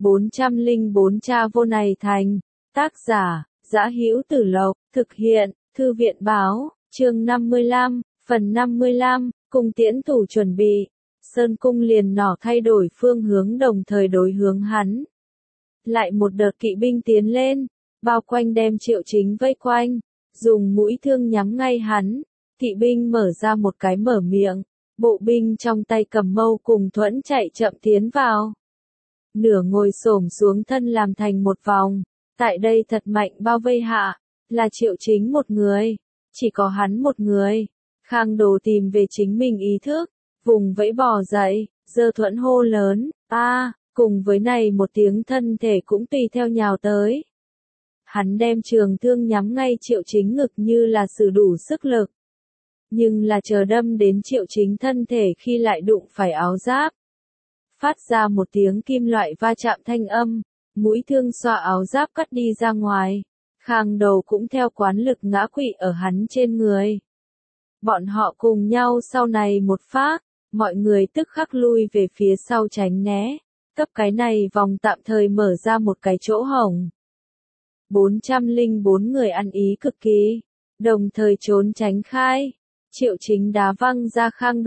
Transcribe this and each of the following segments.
404 Cha vô này thành. Tác giả, Dã Hữu Tử Lộc, thực hiện, Thư viện báo, chương 55, phần 55, cung tiễn thủ chuẩn bị. Sơn cung liền nỏ thay đổi phương hướng đồng thời đối hướng hắn. Lại một đợt kỵ binh tiến lên, bao quanh đem Triệu Chính vây quanh, dùng mũi thương nhắm ngay hắn. Kỵ binh mở ra một cái mở miệng, bộ binh trong tay cầm mâu cùng thuẫn chạy chậm tiến vào. Nửa ngồi xổm xuống thân làm thành một vòng, tại đây thật mạnh bao vây hạ, là Triệu Chính một người, chỉ có hắn một người. Khang Đồ tìm về chính mình ý thức, vùng vẫy bò dậy, giơ thuẫn hô lớn, cùng với này một tiếng thân thể cũng tùy theo nhào tới. Hắn đem trường thương nhắm ngay Triệu Chính ngực như là sử đủ sức lực. Nhưng là chờ đâm đến Triệu Chính thân thể khi lại đụng phải áo giáp. Phát ra một tiếng kim loại va chạm thanh âm, mũi thương xoa áo giáp cắt đi ra ngoài. Khang Đầu cũng theo quán lực ngã quỵ ở hắn trên người. Bọn họ cùng nhau sau này một phát, mọi người tức khắc lui về phía sau tránh né. Cấp cái này vòng tạm thời mở ra một cái chỗ hổng. 404 người ăn ý cực kỳ, đồng thời trốn tránh khai. Triệu Chính đá văng ra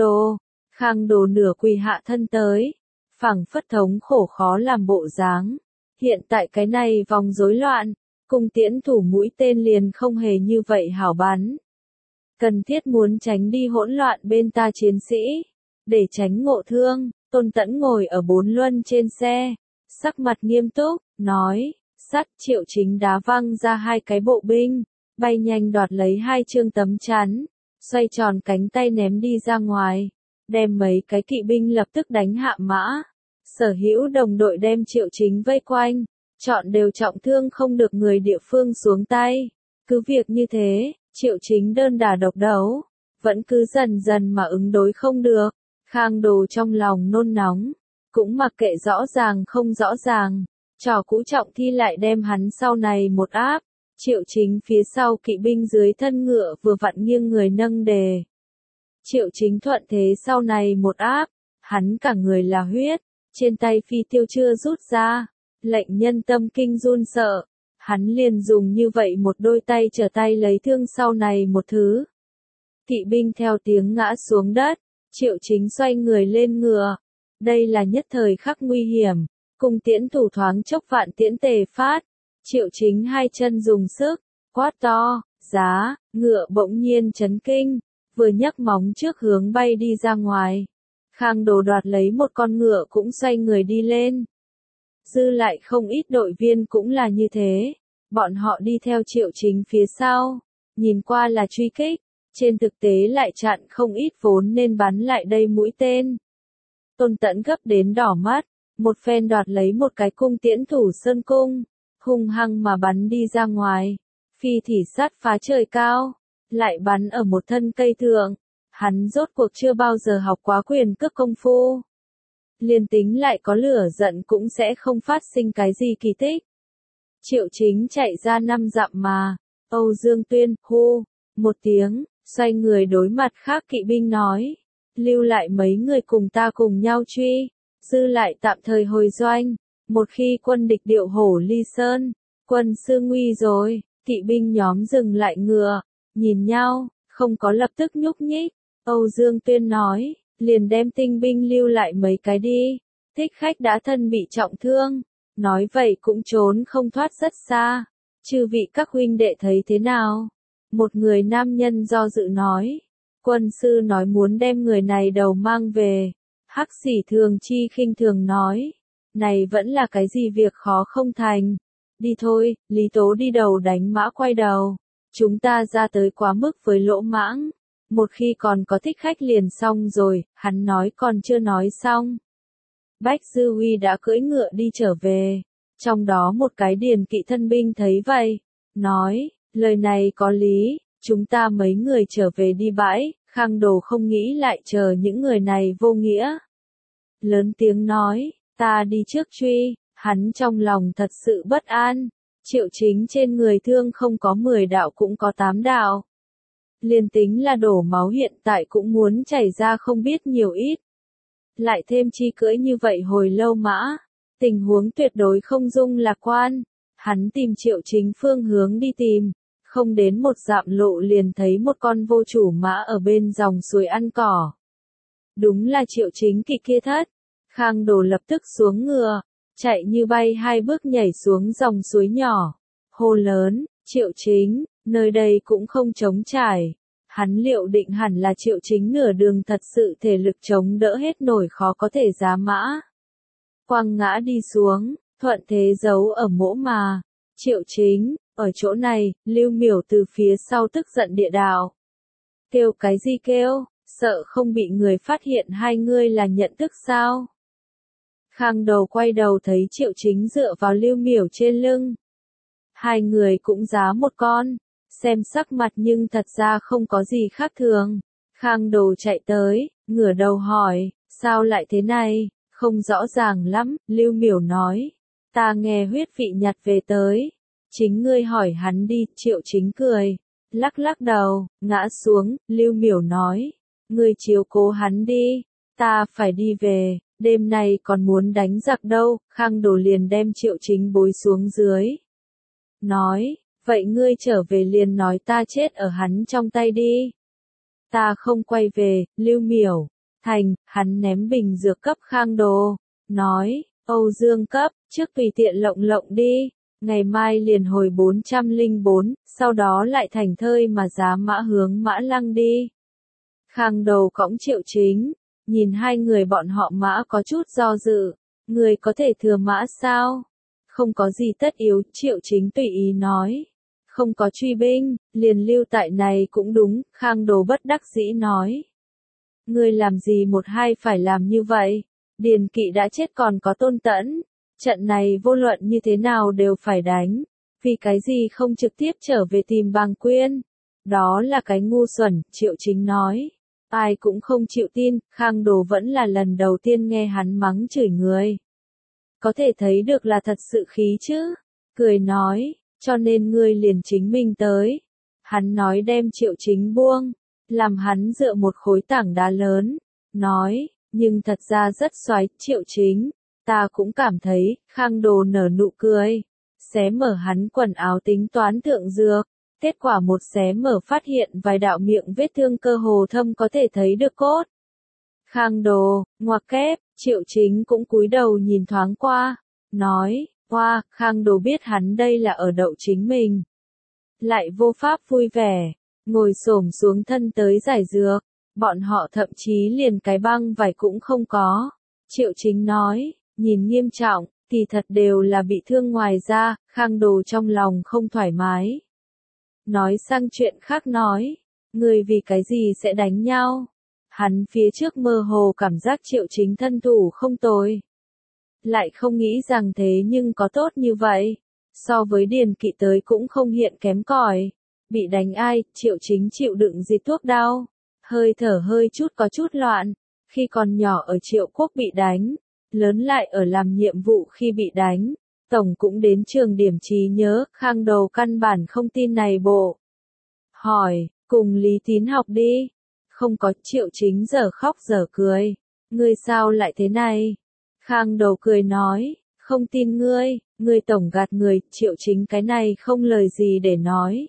Khang Đồ nửa quỳ hạ thân tới, phảng phất thống khổ khó làm bộ dáng. Hiện tại cái này vòng rối loạn, cung tiễn thủ mũi tên liền không hề như vậy hảo bắn. Cần thiết muốn tránh đi hỗn loạn bên ta chiến sĩ, để tránh ngộ thương. Tôn Tẫn ngồi ở 4 luân trên xe, sắc mặt nghiêm túc, nói, sắt. Triệu Chính đá văng ra 2 cái bộ binh, bay nhanh đoạt lấy 2 chương tấm chắn, xoay tròn cánh tay ném đi ra ngoài, đem mấy cái kỵ binh lập tức đánh hạ mã. Sở hữu đồng đội đem Triệu Chính vây quanh, chọn đều trọng thương không được người địa phương xuống tay. Cứ việc như thế, Triệu Chính đơn đả độc đấu, vẫn cứ dần dần mà ứng đối không được. Khang Đồ trong lòng nôn nóng, cũng mặc kệ rõ ràng không rõ ràng, trò cũ trọng thi lại đem hắn sau này một áp. Triệu Chính phía sau kỵ binh dưới thân ngựa vừa vặn nghiêng người nâng đề. Triệu Chính thuận thế sau này một áp, hắn cả người là huyết, trên tay phi tiêu chưa rút ra, lệnh nhân tâm kinh run sợ. Hắn liền dùng như vậy một đôi tay trở tay lấy thương sau này một thứ. Kỵ binh theo tiếng ngã xuống đất, Triệu Chính xoay người lên ngựa. Đây là nhất thời khắc nguy hiểm, cung tiễn thủ thoáng chốc vạn tiễn tề phát. Triệu Chính 2 chân dùng sức, quát to, giá, ngựa bỗng nhiên chấn kinh, vừa nhấc móng trước hướng bay đi ra ngoài. Khang Đồ đoạt lấy một con ngựa cũng xoay người đi lên. Dư lại không ít đội viên cũng là như thế, bọn họ đi theo Triệu Chính phía sau, nhìn qua là truy kích, trên thực tế lại chặn không ít vốn nên bắn lại đây mũi tên. Tôn Tẫn gấp đến đỏ mắt, một phen đoạt lấy một cái cung tiễn thủ sơn cung, hung hăng mà bắn đi ra ngoài, phi thì sát phá trời cao, lại bắn ở một thân cây thượng. Hắn rốt cuộc chưa bao giờ học quá quyền cước công phu. Liên tính lại có lửa giận cũng sẽ không phát sinh cái gì kỳ tích. Triệu Chính chạy ra 5 dặm mà, Âu Dương Tuyên, hô, một tiếng, xoay người đối mặt khác kỵ binh nói, lưu lại mấy người cùng ta cùng nhau truy, dư lại tạm thời hồi doanh, một khi quân địch điệu hổ ly sơn, quân sư nguy rồi. Kỵ binh nhóm dừng lại ngựa, nhìn nhau, không có lập tức nhúc nhích. Âu Dương Tuyên nói, liền đem tinh binh lưu lại mấy cái đi. Thích Khách đã thân bị trọng thương, nói vậy cũng trốn không thoát rất xa. Chư vị các huynh đệ thấy thế nào? Một người nam nhân do dự nói, quân sư nói muốn đem người này đầu mang về. Hắc Sỉ Thường Chi khinh thường nói, này vẫn là cái gì việc khó không thành. Đi thôi, Lý Tố đi đầu đánh mã quay đầu. Chúng ta ra tới quá mức với lỗ mãng. Một khi còn có Thích Khách liền xong rồi, hắn nói còn chưa nói xong. Bách Dư Huy đã cưỡi ngựa đi trở về. Trong đó một cái điền kỵ thân binh thấy vậy, nói, lời này có lý, chúng ta mấy người trở về đi bãi. Khang Đồ không nghĩ lại chờ những người này vô nghĩa. Lớn tiếng nói, ta đi trước truy. Hắn trong lòng thật sự bất an. Triệu Chính trên người thương không có 10 đạo cũng có 8 đạo. Liên tính là đổ máu hiện tại cũng muốn chảy ra không biết nhiều ít. Lại thêm chi cưỡi như vậy hồi lâu mã. Tình huống tuyệt đối không dung lạc quan. Hắn tìm Triệu Chính phương hướng đi tìm. Không đến một dặm lộ liền thấy một con vô chủ mã ở bên dòng suối ăn cỏ. Đúng là Triệu Chính kỵ kia thất. Khang Đồ lập tức xuống ngựa, chạy như bay 2 bước nhảy xuống dòng suối nhỏ. Hô lớn, Triệu Chính, nơi đây cũng không trống trải. Hắn liệu định hẳn là Triệu Chính nửa đường thật sự thể lực chống đỡ hết nổi khó có thể giá mã. Quăng ngã đi xuống, thuận thế giấu ở mỗ mà. Triệu Chính, ở chỗ này, Lưu Miểu từ phía sau tức giận địa đạo. Kêu cái gì kêu, sợ không bị người phát hiện hai ngươi là nhận thức sao? Khang Đầu quay đầu thấy Triệu Chính dựa vào Lưu Miểu trên lưng. Hai người cũng giá một con, xem sắc mặt nhưng thật ra không có gì khác thường. Khang Đầu chạy tới, ngửa đầu hỏi, sao lại thế này, không rõ ràng lắm, Lưu Miểu nói. Ta nghe huyết vị nhặt về tới. Chính ngươi hỏi hắn đi, Triệu Chính cười. Lắc lắc đầu, ngã xuống, Lưu Miểu nói. Ngươi chiếu cố hắn đi, ta phải đi về, đêm nay còn muốn đánh giặc đâu, Khang Đồ liền đem Triệu Chính bối xuống dưới. Nói, vậy ngươi trở về liền nói ta chết ở hắn trong tay đi. Ta không quay về, Lưu Miểu. Thành, hắn ném bình dược cấp Khang Đồ. Nói, Âu Dương cấp, trước tùy tiện lộng lộng đi. Ngày mai liền hồi 404, sau đó lại thành thơi mà giá mã hướng Mã Lăng đi. Khang Đầu cõng Triệu Chính, nhìn hai người bọn họ mã có chút do dự. Người có thể thừa mã sao? Không có gì tất yếu, Triệu Chính tùy ý nói. Không có truy binh, liền lưu tại này cũng đúng, Khang Đồ bất đắc dĩ nói. Ngươi làm gì một hai phải làm như vậy? Điền Kỵ đã chết còn có Tôn Tẫn. Trận này vô luận như thế nào đều phải đánh. Vì cái gì không trực tiếp trở về tìm Bàng Quyên? Đó là cái ngu xuẩn, Triệu Chính nói. Ai cũng không chịu tin, Khang Đồ vẫn là lần đầu tiên nghe hắn mắng chửi người. Có thể thấy được là thật sự khí chứ. Cười nói, cho nên ngươi liền chính mình tới. Hắn nói đem Triệu Chính buông, làm hắn dựa một khối tảng đá lớn. Nói, nhưng thật ra rất xoái, Triệu Chính. Ta cũng cảm thấy, Khang Đồ nở nụ cười. Xé mở hắn quần áo tính toán thượng dược. Kết quả một xé mở phát hiện vài đạo miệng vết thương cơ hồ thâm có thể thấy được cốt. Khang Đồ, ngoặc kép, Triệu Chính cũng cúi đầu nhìn thoáng qua. Nói, hoa, Khang Đồ biết hắn đây là ở đậu chính mình. Lại vô pháp vui vẻ, ngồi xổm xuống thân tới giải dược. Bọn họ thậm chí liền cái băng vải cũng không có. Triệu Chính nói, nhìn nghiêm trọng, kỳ thật đều là bị thương ngoài da, Khang Đồ trong lòng không thoải mái. Nói sang chuyện khác nói, người vì cái gì sẽ đánh nhau? Hắn phía trước mơ hồ cảm giác Triệu Chính thân thủ không tồi. Lại không nghĩ rằng thế nhưng có tốt như vậy. So với Điền Kỵ tới cũng không hiện kém cỏi. Bị đánh ai, Triệu Chính chịu đựng gì thuốc đau. Hơi thở hơi chút có chút loạn. Khi còn nhỏ ở Triệu Quốc bị đánh. Lớn lại ở làm nhiệm vụ khi bị đánh. Tổng cũng đến trường điểm trí nhớ, Khang Đầu căn bản không tin này bộ. Hỏi, cùng Lý Tín học đi. Không có, Triệu Chính giờ khóc giờ cười. Ngươi sao lại thế này? Khang Đầu cười nói, không tin ngươi tổng gạt người, Triệu Chính cái này không lời gì để nói.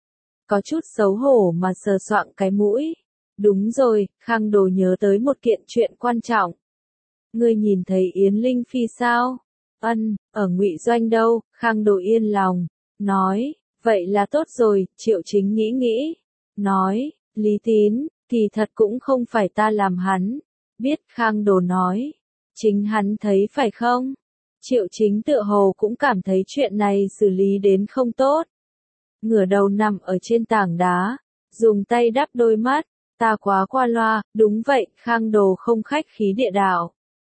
Có chút xấu hổ mà sờ soạng cái mũi. Đúng rồi, Khang Đồ nhớ tới một kiện chuyện quan trọng. Ngươi nhìn thấy Yến Linh Phi sao? Ân, ở Ngụy Doanh đâu? Khang Đồ yên lòng, nói, vậy là tốt rồi, Triệu Chính nghĩ nghĩ, nói, Lý Tín, kỳ thật cũng không phải ta làm hắn, biết, Khang Đồ nói, chính hắn thấy phải không? Triệu Chính tựa hồ cũng cảm thấy chuyện này xử lý đến không tốt. Ngửa đầu nằm ở trên tảng đá, dùng tay đắp đôi mắt, ta quá qua loa, đúng vậy, Khang Đồ không khách khí địa đạo.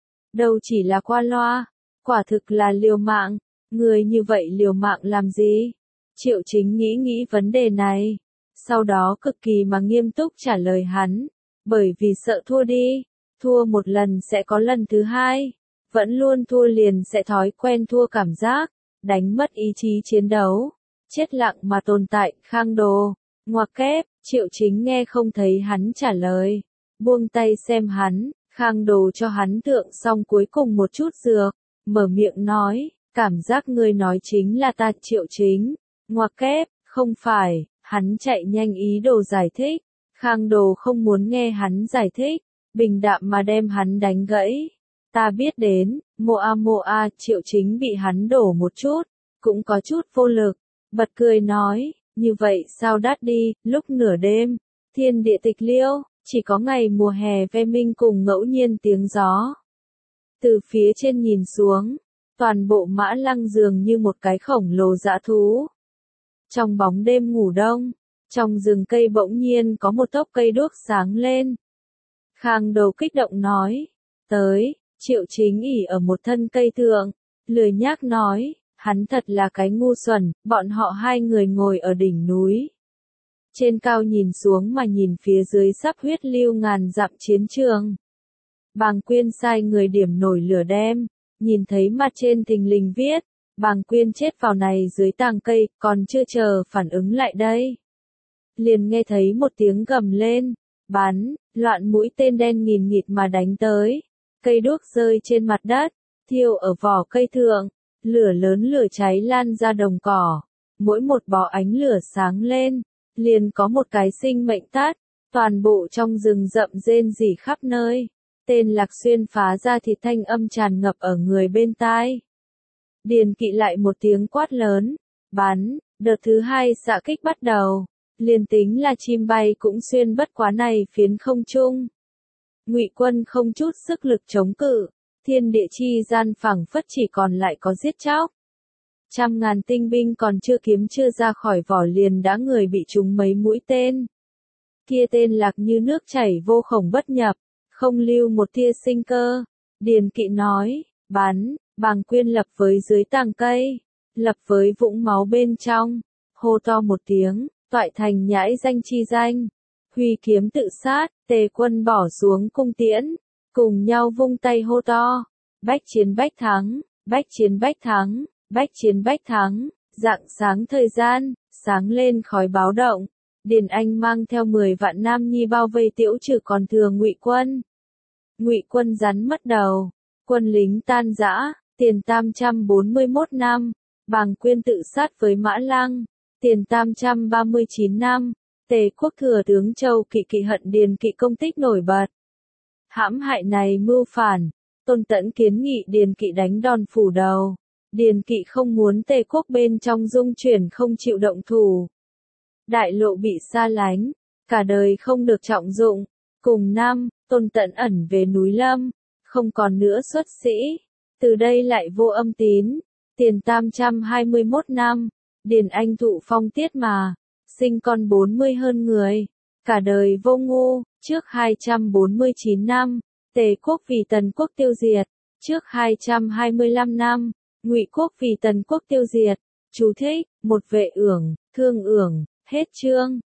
Đâu chỉ là qua loa. Quả thực là liều mạng, người như vậy liều mạng làm gì? Triệu Chính nghĩ vấn đề này, sau đó cực kỳ mà nghiêm túc trả lời hắn, bởi vì sợ thua đi, thua một lần sẽ có lần thứ hai, vẫn luôn thua liền sẽ thói quen thua cảm giác, đánh mất ý chí chiến đấu, chết lặng mà tồn tại, Khang Đồ, ngoặc kép, Triệu Chính nghe không thấy hắn trả lời, buông tay xem hắn, Khang Đồ cho hắn thượng xong cuối cùng một chút dược. mở miệng nói, cảm giác ngươi nói chính là ta Triệu Chính. Ngoặc kép, không phải, hắn chạy nhanh ý đồ giải thích. Khang Đồ không muốn nghe hắn giải thích, bình đạm mà đem hắn đánh gãy. Ta biết đến, Moa, Triệu Chính bị hắn đổ một chút, cũng có chút vô lực, bật cười nói, như vậy sao đắt đi, lúc nửa đêm, thiên địa tịch liêu, chỉ có ngày mùa hè ve minh cùng ngẫu nhiên tiếng gió. Từ phía trên nhìn xuống, toàn bộ Mã Lăng dường như một cái khổng lồ dã thú. Trong bóng đêm ngủ đông, trong rừng cây bỗng nhiên có một tốc cây đuốc sáng lên. Khang Đồ kích động nói, tới, Triệu Chính ỉ ở một thân cây thượng, lười nhác nói, hắn thật là cái ngu xuẩn, bọn họ hai người ngồi ở đỉnh núi. Trên cao nhìn xuống mà nhìn phía dưới sắp huyết lưu ngàn dặm chiến trường. Bàng Quyên sai người điểm nổi lửa đem, nhìn thấy mặt trên thình lình viết, Bàng Quyên chết vào này dưới tàng cây, còn chưa chờ phản ứng lại đây. Liền nghe thấy một tiếng gầm lên, bắn, loạn mũi tên đen nghìn nghịt mà đánh tới. Cây đuốc rơi trên mặt đất, thiêu ở vỏ cây thượng, lửa lớn lửa cháy lan ra đồng cỏ. Mỗi một bó ánh lửa sáng lên, liền có một cái sinh mệnh tắt, toàn bộ trong rừng rậm rên rỉ khắp nơi. Tên Lạc Xuyên phá ra thịt thanh âm tràn ngập ở người bên tai. Điền Kỵ lại một tiếng quát lớn, bắn, đợt thứ hai xạ kích bắt đầu. Liền tính là chim bay cũng xuyên bất quá này phiến không trung. Ngụy Quân không chút sức lực chống cự, thiên địa chi gian phảng phất chỉ còn lại có giết chóc. Trăm ngàn tinh binh còn chưa kiếm chưa ra khỏi vỏ liền đã người bị trúng mấy mũi tên. Kia tên Lạc như nước chảy vô khổng bất nhập, không lưu một tia sinh cơ. Điền Kỵ nói, bắn, Bàng Quyên lập với dưới tàng cây, lập với vũng máu bên trong, hô to một tiếng, toại thành nhãi danh chi danh. Huy kiếm tự sát, Tề Quân bỏ xuống cung tiễn, cùng nhau vung tay hô to, bách chiến bách thắng, bách chiến bách thắng, bách chiến bách thắng. Rạng sáng thời gian, sáng lên khói báo động, Điền Anh mang theo 10 vạn nam nhi bao vây Tiễu Trừ còn thừa Ngụy Quân. Ngụy Quân rắn mất đầu, quân lính tan rã, tiền 841 năm, Bàng Quyên tự sát với Mã Lăng, tiền 839 năm. Tề quốc thừa tướng Châu Kỵ Kỵ hận Điền Kỵ công tích nổi bật. Hãm hại này mưu phản, Tôn Tẫn kiến nghị Điền Kỵ đánh đòn phủ đầu. Điền Kỵ không muốn Tề quốc bên trong dung chuyển không chịu động thủ. Đại lộ bị xa lánh, cả đời không được trọng dụng. Cùng năm, Tôn Tẫn ẩn về núi Lâm, không còn nữa xuất sĩ. Từ đây lại vô âm tín, tiền 821 năm, Điền Anh thụ phong tiết mà. Sinh con 40 hơn người, cả đời vô ngu. Trước 249 năm, Tề quốc vì Tần quốc tiêu diệt. Trước 225 năm, Ngụy quốc vì Tần quốc tiêu diệt. Chú thích, một vệ ưởng, thương ưởng, hết chương.